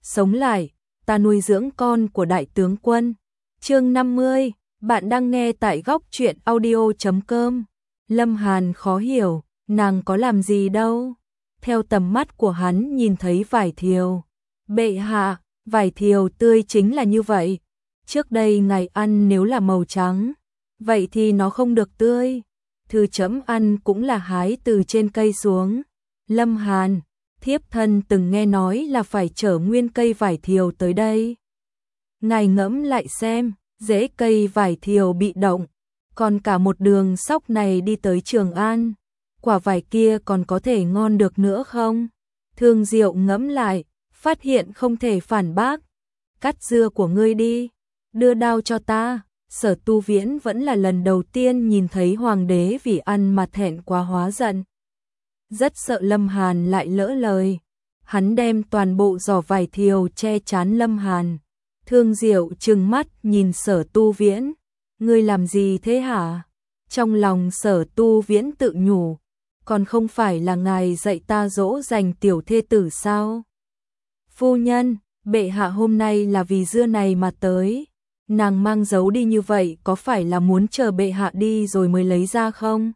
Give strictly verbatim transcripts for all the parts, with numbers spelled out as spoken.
sống lại, ta nuôi dưỡng con của đại tướng quân. Chương năm mươi, bạn đang nghe tại góc truyện audio chấm com. Lâm Hàn khó hiểu, nàng có làm gì đâu. Theo tầm mắt của hắn nhìn thấy vải thiều. Bệ hạ, vải thiều tươi chính là như vậy. Trước đây ngài ăn nếu là màu trắng, vậy thì nó không được tươi. Thư chấm ăn cũng là hái từ trên cây xuống. Lâm Hàn, thiếp thân từng nghe nói là phải chở nguyên cây vải thiều tới đây. Ngài ngẫm lại xem, rễ cây vải thiều bị động, còn cả một đường sóc này đi tới Trường An, quả vải kia còn có thể ngon được nữa không? Thương Diệu ngẫm lại, phát hiện không thể phản bác. Cắt dưa của ngươi đi, đưa đao cho ta. Sở Tu Viễn vẫn là lần đầu tiên nhìn thấy hoàng đế vì ăn mà thẹn quá hóa giận. Rất sợ Lâm Hàn lại lỡ lời. Hắn đem toàn bộ giỏ vải thiều che chắn Lâm Hàn. Thương Diệu trừng mắt nhìn Sở Tu Viễn. Ngươi làm gì thế hả? Trong lòng Sở Tu Viễn tự nhủ. Còn không phải là ngài dạy ta dỗ dành tiểu thê tử sao? Phu nhân, bệ hạ hôm nay là vì dưa này mà tới. Nàng mang giấu đi như vậy có phải là muốn chờ bệ hạ đi rồi mới lấy ra không?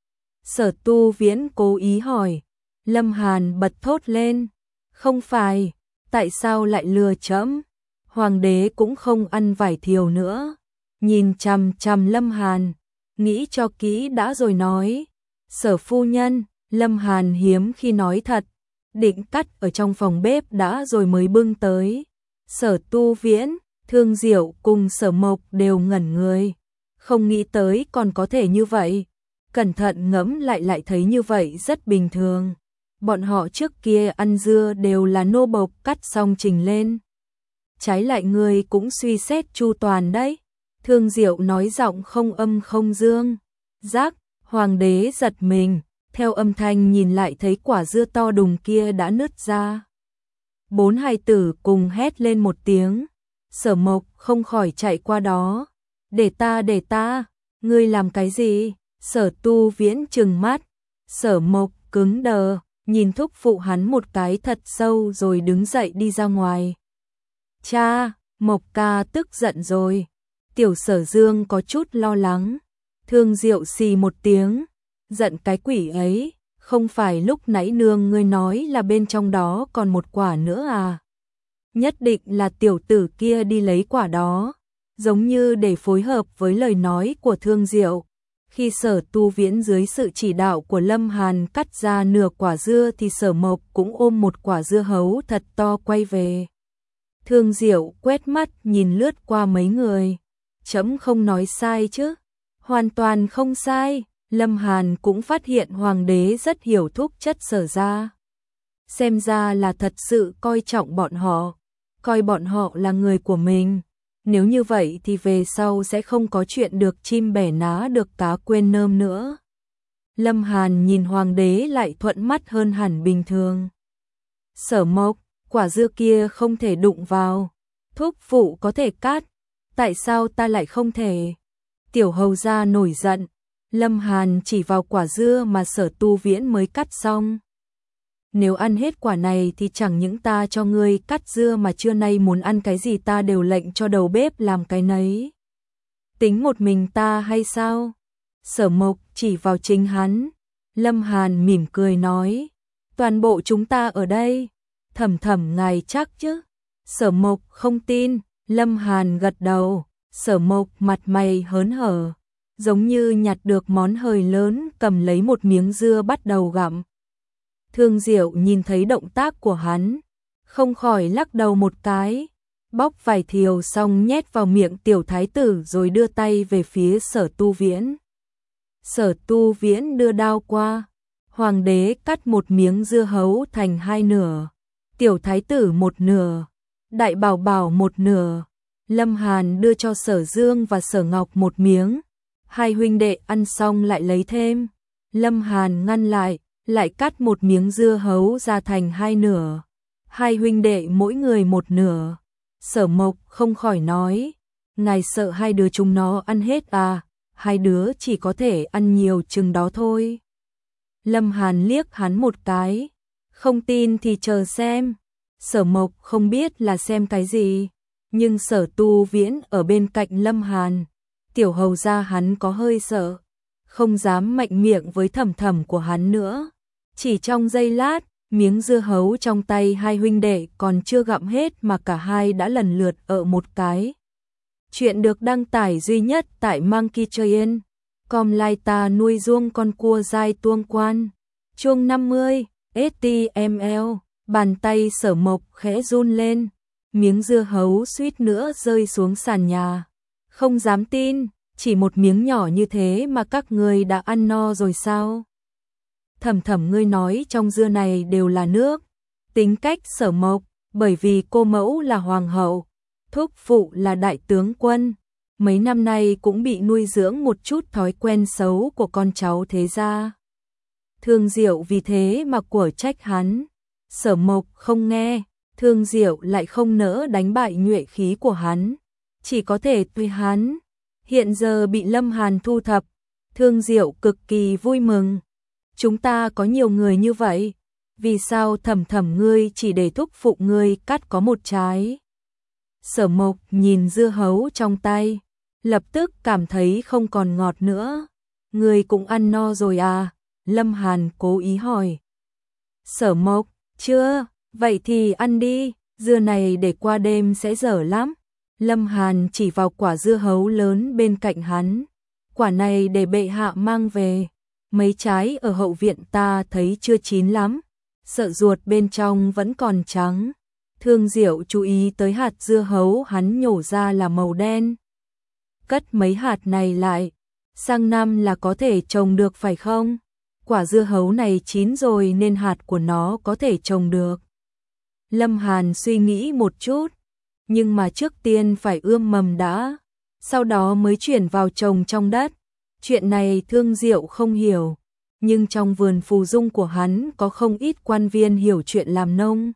Sở Tu Viễn cố ý hỏi. Lâm Hàn bật thốt lên. Không phải, tại sao lại lừa trẫm? Hoàng đế cũng không ăn vải thiều nữa. Nhìn chằm chằm Lâm Hàn, nghĩ cho kỹ đã rồi nói. Sở phu nhân, Lâm Hàn hiếm khi nói thật. Định cắt ở trong phòng bếp đã rồi mới bưng tới. Sở Tu Viễn, Thương Diệu cùng Sở Mộc đều ngẩn người. Không nghĩ tới còn có thể như vậy. Cẩn thận ngẫm lại lại thấy như vậy rất bình thường. Bọn họ trước kia ăn dưa đều là nô bộc cắt xong trình lên. Trái lại người cũng suy xét chu toàn đấy. Thương Diệu nói giọng không âm không dương. Giác, hoàng đế giật mình. Theo âm thanh nhìn lại thấy quả dưa to đùng kia đã nứt ra. Bốn hài tử cùng hét lên một tiếng. Sở Mộc không khỏi chạy qua đó. Để ta để ta, ngươi làm cái gì? Sở Tu Viễn trừng mắt. Sở Mộc cứng đờ, nhìn thúc phụ hắn một cái thật sâu rồi đứng dậy đi ra ngoài. Cha, Mộc ca tức giận rồi. Tiểu Sở Dương có chút lo lắng. Thương Diệu xì một tiếng. Giận cái quỷ ấy, không phải lúc nãy nương ngươi nói là bên trong đó còn một quả nữa à? Nhất định là tiểu tử kia đi lấy quả đó, giống như để phối hợp với lời nói của Thương Diệu. Khi Sở Tu Viễn dưới sự chỉ đạo của Lâm Hàn cắt ra nửa quả dưa thì Sở Mộc cũng ôm một quả dưa hấu thật to quay về. Thương Diệu quét mắt nhìn lướt qua mấy người. Chấm không nói sai chứ? Hoàn toàn không sai. Lâm Hàn cũng phát hiện hoàng đế rất hiểu thúc chất Sở gia. Xem ra là thật sự coi trọng bọn họ, coi bọn họ là người của mình. Nếu như vậy thì về sau sẽ không có chuyện được chim bẻ ná được cá quên nơm nữa. Lâm Hàn nhìn hoàng đế lại thuận mắt hơn hẳn bình thường. Sở Mộc, quả dưa kia không thể đụng vào. Thúc phụ có thể cắt, tại sao ta lại không thể? Tiểu hầu gia nổi giận. Lâm Hàn chỉ vào quả dưa mà Sở Tu Viễn mới cắt xong. Nếu ăn hết quả này thì chẳng những ta cho ngươi cắt dưa mà trưa nay muốn ăn cái gì ta đều lệnh cho đầu bếp làm cái nấy. Tính một mình ta hay sao? Sở Mộc chỉ vào chính hắn. Lâm Hàn mỉm cười nói. Toàn bộ chúng ta ở đây. Thầm thầm ngài chắc chứ? Sở Mộc không tin. Lâm Hàn gật đầu. Sở Mộc mặt mày hớn hở, giống như nhặt được món hời lớn, cầm lấy một miếng dưa bắt đầu gặm. Thương Diệu nhìn thấy động tác của hắn, không khỏi lắc đầu một cái, bóc vải thiều xong nhét vào miệng tiểu thái tử rồi đưa tay về phía Sở Tu Viễn. Sở Tu Viễn đưa đao qua, hoàng đế cắt một miếng dưa hấu thành hai nửa, tiểu thái tử một nửa, đại bảo bảo một nửa. Lâm Hàn đưa cho Sở Dương và Sở Ngọc một miếng. Hai huynh đệ ăn xong lại lấy thêm. Lâm Hàn ngăn lại, lại cắt một miếng dưa hấu ra thành hai nửa. Hai huynh đệ mỗi người một nửa. Sở Mộc không khỏi nói, ngài sợ hai đứa chúng nó ăn hết à? Hai đứa chỉ có thể ăn nhiều chừng đó thôi. Lâm Hàn liếc hắn một cái, không tin thì chờ xem. Sở Mộc không biết là xem cái gì, nhưng Sở Tu Viễn ở bên cạnh Lâm Hàn, tiểu hầu gia hắn có hơi sợ, không dám mạnh miệng với Thẩm Thẩm của hắn nữa. Chỉ trong giây lát, miếng dưa hấu trong tay hai huynh đệ còn chưa gặm hết mà cả hai đã lần lượt ở một cái. Chuyện được đăng tải duy nhất tại Monkey Train. Com lai ta nuôi ruông con cua dai tuông quan. Chuông năm mươi, ét tê em lờ, bàn tay Sở Mộc khẽ run lên, miếng dưa hấu suýt nữa rơi xuống sàn nhà. Không dám tin, chỉ một miếng nhỏ như thế mà các ngươi đã ăn no rồi sao? Thẩm Thẩm, ngươi nói trong dưa này đều là nước. Tính cách Sở Mộc, bởi vì cô mẫu là hoàng hậu, thúc phụ là đại tướng quân, mấy năm nay cũng bị nuôi dưỡng một chút thói quen xấu của con cháu thế gia. Thương Diệu vì thế mà của trách hắn. Sở Mộc không nghe, Thương Diệu lại không nỡ đánh bại nhuệ khí của hắn, chỉ có thể tùy hắn. Hiện giờ bị Lâm Hàn thu thập, Thương Diệu cực kỳ vui mừng. Chúng ta có nhiều người như vậy, vì sao Thẩm Thẩm ngươi chỉ để thúc phụ ngươi cắt có một trái? Sở Mộc nhìn dưa hấu trong tay, lập tức cảm thấy không còn ngọt nữa. Ngươi cũng ăn no rồi à? Lâm Hàn cố ý hỏi. Sở Mộc, chưa, vậy thì ăn đi, dưa này để qua đêm sẽ dở lắm. Lâm Hàn chỉ vào quả dưa hấu lớn bên cạnh hắn. Quả này để bệ hạ mang về. Mấy trái ở hậu viện ta thấy chưa chín lắm, sợ ruột bên trong vẫn còn trắng. Thương Diệu chú ý tới hạt dưa hấu hắn nhổ ra là màu đen. Cất mấy hạt này lại, sang năm là có thể trồng được phải không? Quả dưa hấu này chín rồi nên hạt của nó có thể trồng được. Lâm Hàn suy nghĩ một chút, nhưng mà trước tiên phải ươm mầm đã, sau đó mới chuyển vào trồng trong đất. Chuyện này Thương Diệu không hiểu, nhưng trong vườn phù dung của hắn có không ít quan viên hiểu chuyện làm nông.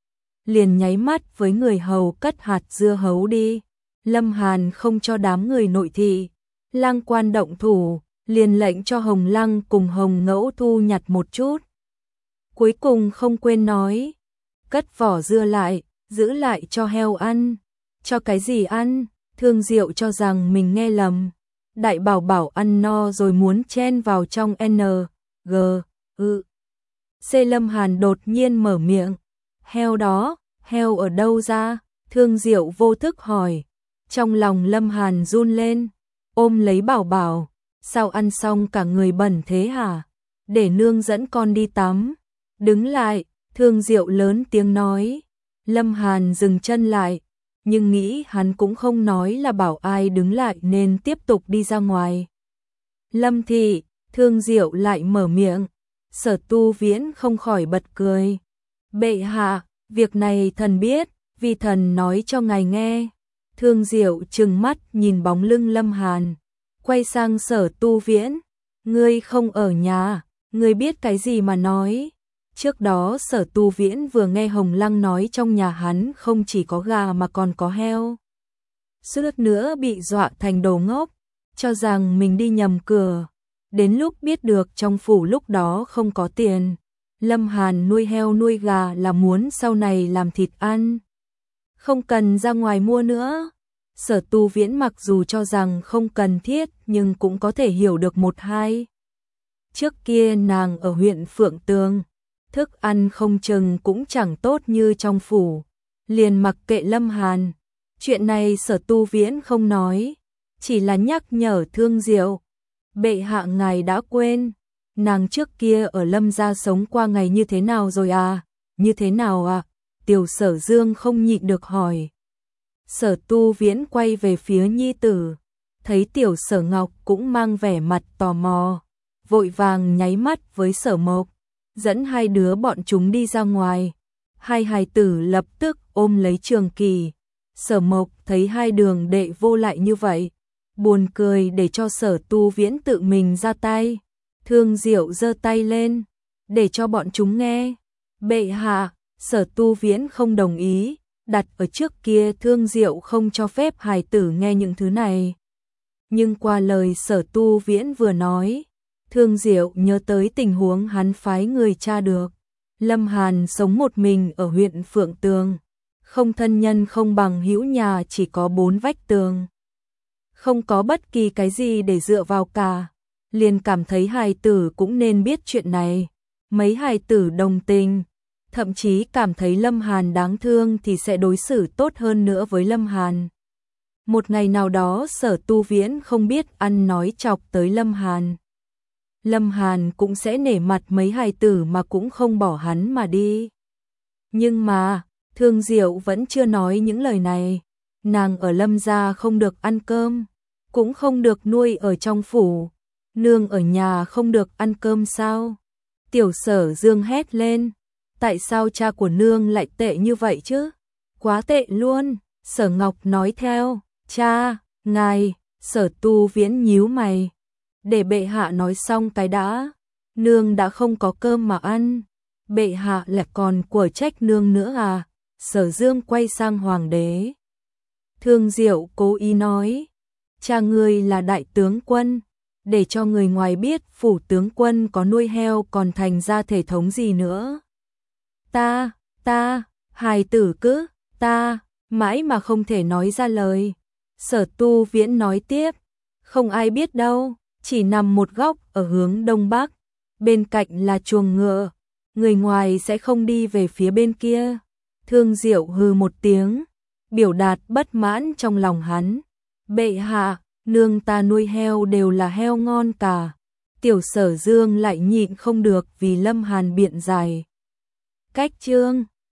Liền nháy mắt với người hầu cất hạt dưa hấu đi. Lâm Hàn không cho đám người nội thị, lang quan động thủ, liền lệnh cho Hồng Lăng cùng Hồng Ngẫu thu nhặt một chút. Cuối cùng không quên nói, cất vỏ dưa lại, giữ lại cho heo ăn. Cho cái gì ăn? Thương Diệu cho rằng mình nghe lầm. Đại bảo bảo ăn no rồi muốn chen vào trong N, G, ư. C. Lâm Hàn đột nhiên mở miệng. Heo đó, heo ở đâu ra? Thương Diệu vô thức hỏi. Trong lòng Lâm Hàn run lên, ôm lấy bảo bảo. Sao ăn xong cả người bẩn thế hả? Để nương dẫn con đi tắm. Đứng lại, Thương Diệu lớn tiếng nói. Lâm Hàn dừng chân lại, nhưng nghĩ hắn cũng không nói là bảo ai đứng lại nên tiếp tục đi ra ngoài. Lâm thị, Thương Diệu lại mở miệng. Sở Tu Viễn không khỏi bật cười. Bệ hạ, việc này thần biết, vì thần nói cho ngài nghe. Thương Diệu trừng mắt nhìn bóng lưng Lâm Hàn, quay sang Sở Tu Viễn. Ngươi không ở nhà, ngươi biết cái gì mà nói? Trước đó Sở Tu Viễn vừa nghe Hồng Lăng nói trong nhà hắn không chỉ có gà mà còn có heo. Suýt nữa bị dọa thành đồ ngốc, cho rằng mình đi nhầm cửa. Đến lúc biết được trong phủ lúc đó không có tiền, Lâm Hàn nuôi heo nuôi gà là muốn sau này làm thịt ăn, không cần ra ngoài mua nữa. Sở Tu Viễn mặc dù cho rằng không cần thiết nhưng cũng có thể hiểu được một hai. Trước kia nàng ở huyện Phượng Tường, thức ăn không chừng cũng chẳng tốt như trong phủ, liền mặc kệ Lâm Hàn. Chuyện này Sở Tu Viễn không nói, chỉ là nhắc nhở Thương Diệu. Bệ hạ ngài đã quên, nàng trước kia ở Lâm gia sống qua ngày như thế nào rồi à? Như thế nào à? Tiểu Sở Dương không nhịn được hỏi. Sở Tu Viễn quay về phía nhi tử, thấy Tiểu Sở Ngọc cũng mang vẻ mặt tò mò, vội vàng nháy mắt với Sở Mộc, dẫn hai đứa bọn chúng đi ra ngoài. Hai hài tử lập tức ôm lấy Trường Kỳ. Sở Mộc thấy hai đường đệ vô lại như vậy, buồn cười để cho Sở Tu Viễn tự mình ra tay. Thương Diệu giơ tay lên, để cho bọn chúng nghe. Bệ hạ, Sở Tu Viễn không đồng ý, đặt ở trước kia Thương Diệu không cho phép hài tử nghe những thứ này. Nhưng qua lời Sở Tu Viễn vừa nói, Thương Diệu nhớ tới tình huống hắn phái người tra được. Lâm Hàn sống một mình ở huyện Phượng Tường, không thân nhân không bằng hữu, nhà chỉ có bốn vách tường. Không có bất kỳ cái gì để dựa vào cả, liền cảm thấy hài tử cũng nên biết chuyện này. Mấy hài tử đồng tình, thậm chí cảm thấy Lâm Hàn đáng thương thì sẽ đối xử tốt hơn nữa với Lâm Hàn. Một ngày nào đó Sở Tu Viễn không biết ăn nói chọc tới Lâm Hàn. Lâm Hàn cũng sẽ nể mặt mấy hài tử mà cũng không bỏ hắn mà đi. Nhưng mà, Thương Diệu vẫn chưa nói những lời này. Nàng ở Lâm gia không được ăn cơm, cũng không được nuôi ở trong phủ. Nương ở nhà không được ăn cơm sao? Tiểu Sở Dương hét lên. Tại sao cha của nương lại tệ như vậy chứ? Quá tệ luôn. Sở Ngọc nói theo. Cha, ngài. Sở Tu Viễn nhíu mày. Để bệ hạ nói xong cái đã. Nương đã không có cơm mà ăn. Bệ hạ lại còn của trách nương nữa à? Sở Dương quay sang hoàng đế. Thương Diệu cố ý nói. Cha ngươi là đại tướng quân. Để cho người ngoài biết phủ tướng quân có nuôi heo còn thành ra thể thống gì nữa. Ta, ta, hài tử cứ, ta, mãi mà không thể nói ra lời. Sở Tu Viễn nói tiếp. Không ai biết đâu, chỉ nằm một góc ở hướng đông bắc. Bên cạnh là chuồng ngựa. Người ngoài sẽ không đi về phía bên kia. Thương Diệu hừ một tiếng, biểu đạt bất mãn trong lòng hắn. Bệ hạ, nương ta nuôi heo đều là heo ngon cả. Tiểu Sở Dương lại nhịn không được vì Lâm Hàn biện giải. Cách chương